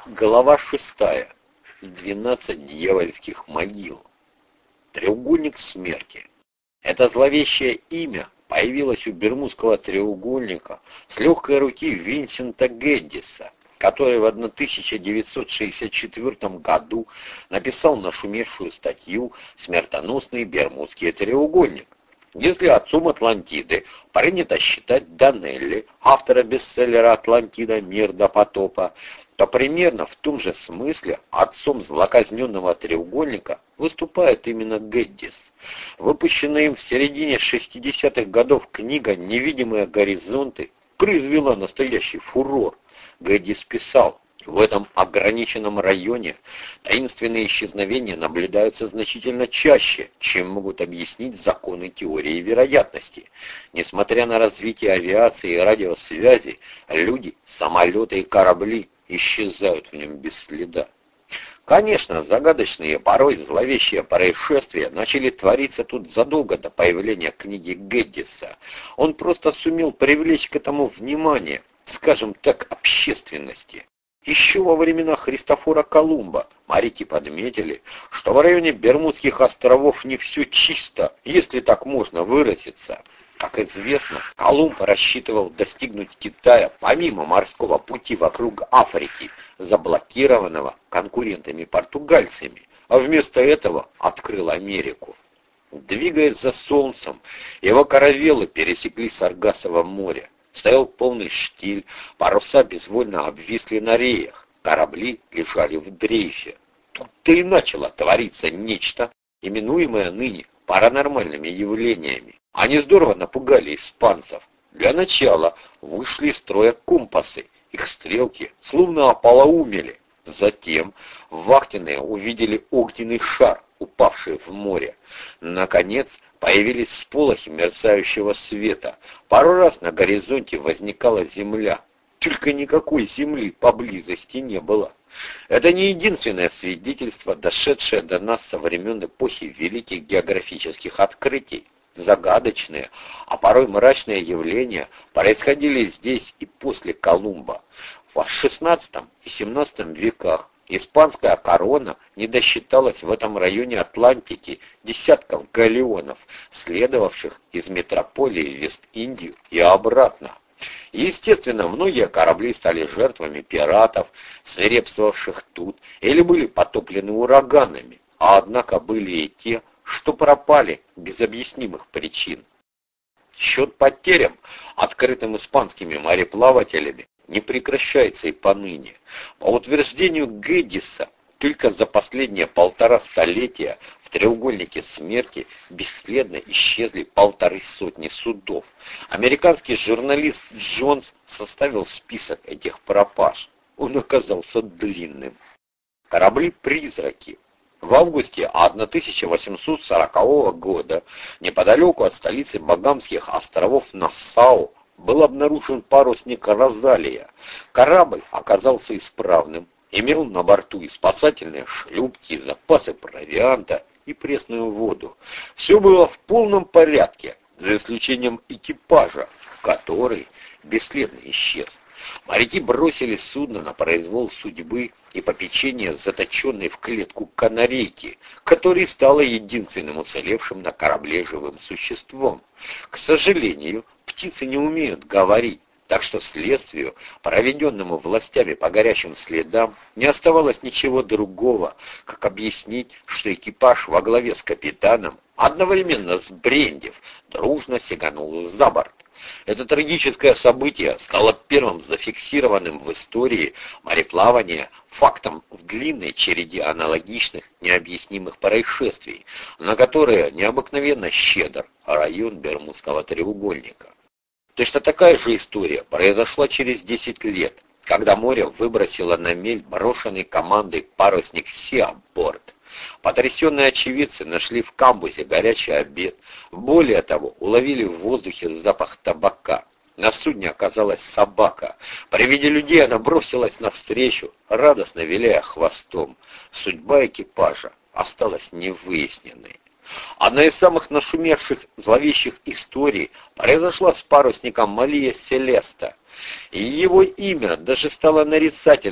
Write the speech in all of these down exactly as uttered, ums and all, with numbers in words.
Глава шестая. Двенадцать дьявольских могил. Треугольник смерти. Это зловещее имя появилось у Бермудского треугольника с легкой руки Винсента Гэддиса, который в тысяча девятьсот шестьдесят четвёртом году написал нашумевшую статью «Смертоносный Бермудский треугольник». Если отцом Атлантиды принято считать Данелли, автора бестселлера «Атлантида. Мир до потопа», то примерно в том же смысле отцом злоказненного треугольника выступает именно Гэддис. Выпущенная им в середине шестидесятых годов книга «Невидимые горизонты» произвела настоящий фурор. Гэддис писал: в этом ограниченном районе таинственные исчезновения наблюдаются значительно чаще, чем могут объяснить законы теории вероятности. Несмотря на развитие авиации и радиосвязи, люди, самолеты и корабли исчезают в нем без следа. Конечно, загадочные, порой зловещие происшествия начали твориться тут задолго до появления книги Гэддиса. Он просто сумел привлечь к этому внимание, скажем так, общественности. Еще во времена Христофора Колумба моряки подметили, что в районе Бермудских островов не все чисто, если так можно выразиться. Как известно, Колумб рассчитывал достигнуть Китая помимо морского пути вокруг Африки, заблокированного конкурентами-португальцами, а вместо этого открыл Америку. Двигаясь за солнцем, его каравеллы пересекли Саргассово море. Стоял полный штиль, паруса безвольно обвисли на реях, корабли лежали в дрейфе. Тут-то и начало твориться нечто, именуемое ныне паранормальными явлениями. Они здорово напугали испанцев. Для начала вышли из строя компасы, их стрелки словно ополоумели. Затем вахтенные увидели огненный шар, упавший в море. Наконец появились всполохи мерцающего света. Пару раз на горизонте возникала земля. Только никакой земли поблизости не было. Это не единственное свидетельство, дошедшее до нас со времен эпохи великих географических открытий. Загадочные, а порой мрачные явления происходили здесь и после Колумба. В шестнадцатом и семнадцатом веках испанская корона не досчиталась в этом районе Атлантики десятков галеонов, следовавших из метрополии в Вест-Индию и обратно. Естественно, многие корабли стали жертвами пиратов, свирепствовавших тут, или были потоплены ураганами, а однако были и те, что пропали без объяснимых причин. Счет потерям, открытым испанскими мореплавателями, не прекращается и поныне. По утверждению Гэддиса, только за последние полтора столетия в треугольнике смерти бесследно исчезли полторы сотни судов. Американский журналист Джонс составил список этих пропаж. Он оказался длинным. Корабли-призраки. В августе тысяча восемьсот сорокового года неподалеку от столицы Багамских островов Нассау был обнаружен парусник «Розалия». Корабль оказался исправным, имел на борту и спасательные шлюпки, и запасы провианта, и пресную воду. Все было в полном порядке, за исключением экипажа, который бесследно исчез. Моряки бросили судно на произвол судьбы и попечение заточенной в клетку канарейки, которая стала единственным уцелевшим на корабле живым существом. К сожалению, птицы не умеют говорить, так что следствию, проведенному властями по горячим следам, не оставалось ничего другого, как объяснить, что экипаж во главе с капитаном, одновременно сбрендив, дружно сиганул за борт. Это трагическое событие стало первым зафиксированным в истории мореплавания фактом в длинной череде аналогичных необъяснимых происшествий, на которые необыкновенно щедр район Бермудского треугольника. Точно такая же история произошла через десять лет, когда море выбросило на мель брошенный командой парусник «Сиаборд». Потрясенные очевидцы нашли в камбузе горячий обед. Более того, уловили в воздухе запах табака. На судне оказалась собака. При виде людей она бросилась навстречу, радостно виляя хвостом. Судьба экипажа осталась невыясненной. Одна из самых нашумевших зловещих историй произошла с парусником Мария Селеста. И его имя даже стало нарицательным.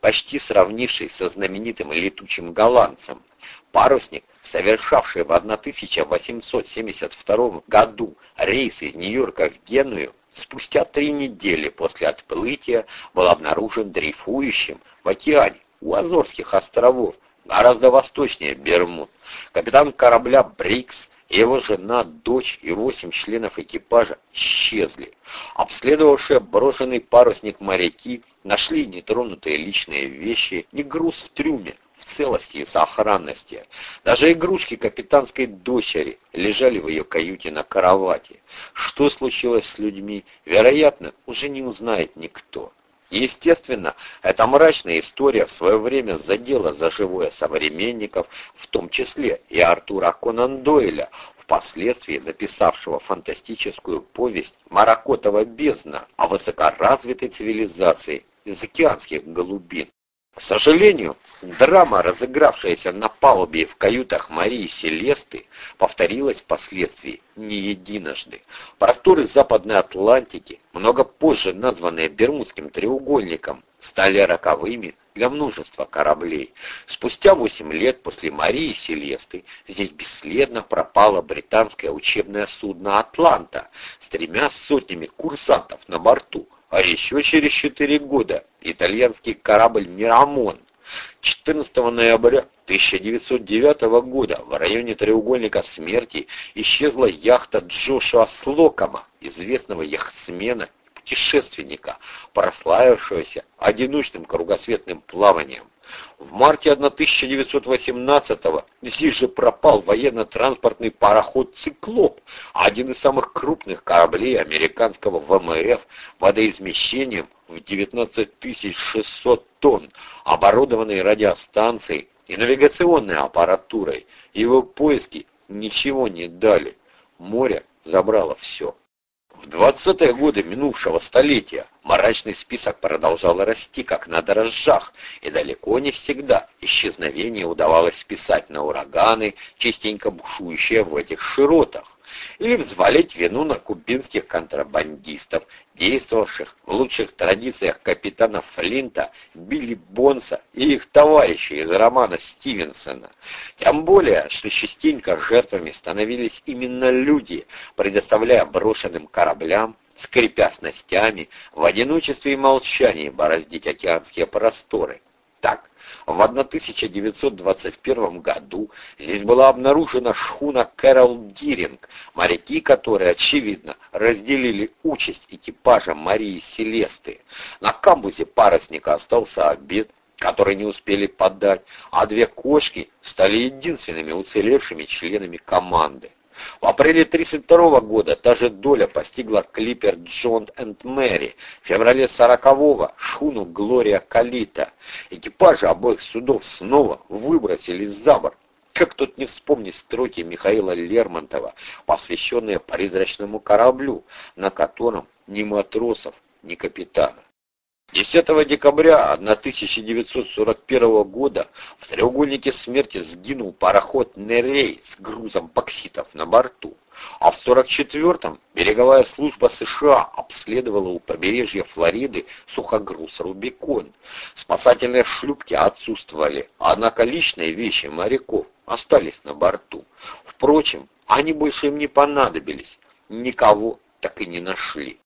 почти сравнившись со знаменитым летучим голландцем. Парусник, совершавший в тысяча восемьсот семьдесят втором году рейс из Нью-Йорка в Геную, спустя три недели после отплытия был обнаружен дрейфующим в океане у Азорских островов, гораздо восточнее Бермуд. Капитан корабля Брикс, его жена, дочь и восемь членов экипажа исчезли. Обследовавшие брошенный парусник моряки нашли нетронутые личные вещи и груз в трюме в целости и сохранности. Даже игрушки капитанской дочери лежали в ее каюте на кровати. Что случилось с людьми, вероятно, уже не узнает никто. Естественно, эта мрачная история в свое время задела за живое современников, в том числе и Артура Конан Дойля, впоследствии написавшего фантастическую повесть «Маракотова бездна» о высокоразвитой цивилизации из океанских голубин. К сожалению, драма, разыгравшаяся на палубе и в каютах Марии Селесты, повторилась впоследствии не единожды. Просторы Западной Атлантики, много позже названные Бермудским треугольником, стали роковыми для множества кораблей. Спустя восемь лет после Марии Селесты здесь бесследно пропало британское учебное судно «Атланта» с тремя сотнями курсантов на борту. А еще через четыре года итальянский корабль «Мирамон». четырнадцатого ноября тысяча девятьсот девятого года в районе треугольника смерти исчезла яхта Джошуа Слокома, известного яхтсмена и путешественника, прославившегося одиночным кругосветным плаванием. В марте тысяча девятьсот восемнадцатого здесь же пропал военно-транспортный пароход «Циклоп», один из самых крупных кораблей американского ВМФ водоизмещением в девятнадцать тысяч шестьсот тонн, оборудованный радиостанцией и навигационной аппаратурой. Его поиски ничего не дали. Море забрало все. В двадцатые годы минувшего столетия мрачный список продолжал расти, как на дрожжах, и далеко не всегда исчезновение удавалось списать на ураганы, частенько бушующие в этих широтах, или взвалить вину на кубинских контрабандистов, действовавших в лучших традициях капитана Флинта, Билли Бонса и их товарищей из романа Стивенсона. Тем более, что частенько жертвами становились именно люди, предоставляя брошенным кораблям, скрипя снастями, в одиночестве и молчании бороздить океанские просторы. Так, в тысяча девятьсот двадцать первом году здесь была обнаружена шхуна Кэрол Диринг, моряки которой, очевидно, разделили участь экипажа Марии Селесты. На камбузе парусника остался обед, который не успели подать, а две кошки стали единственными уцелевшими членами команды. В апреле тридцать второго года та же доля постигла клипер Джон энд Мэри, в феврале сорокового шхуну Глория Калита. Экипажи обоих судов снова выбросили за борт. Как тут не вспомнить строки Михаила Лермонтова, посвященные призрачному кораблю, на котором ни матросов, ни капитана. десятого декабря тысяча девятьсот сорок первого года в треугольнике смерти сгинул пароход «Нерей» с грузом бокситов на борту, а в сорок четвёртом береговая служба США обследовала у побережья Флориды сухогруз «Рубикон». Спасательные шлюпки отсутствовали, однако личные вещи моряков остались на борту. Впрочем, они больше им не понадобились, никого так и не нашли.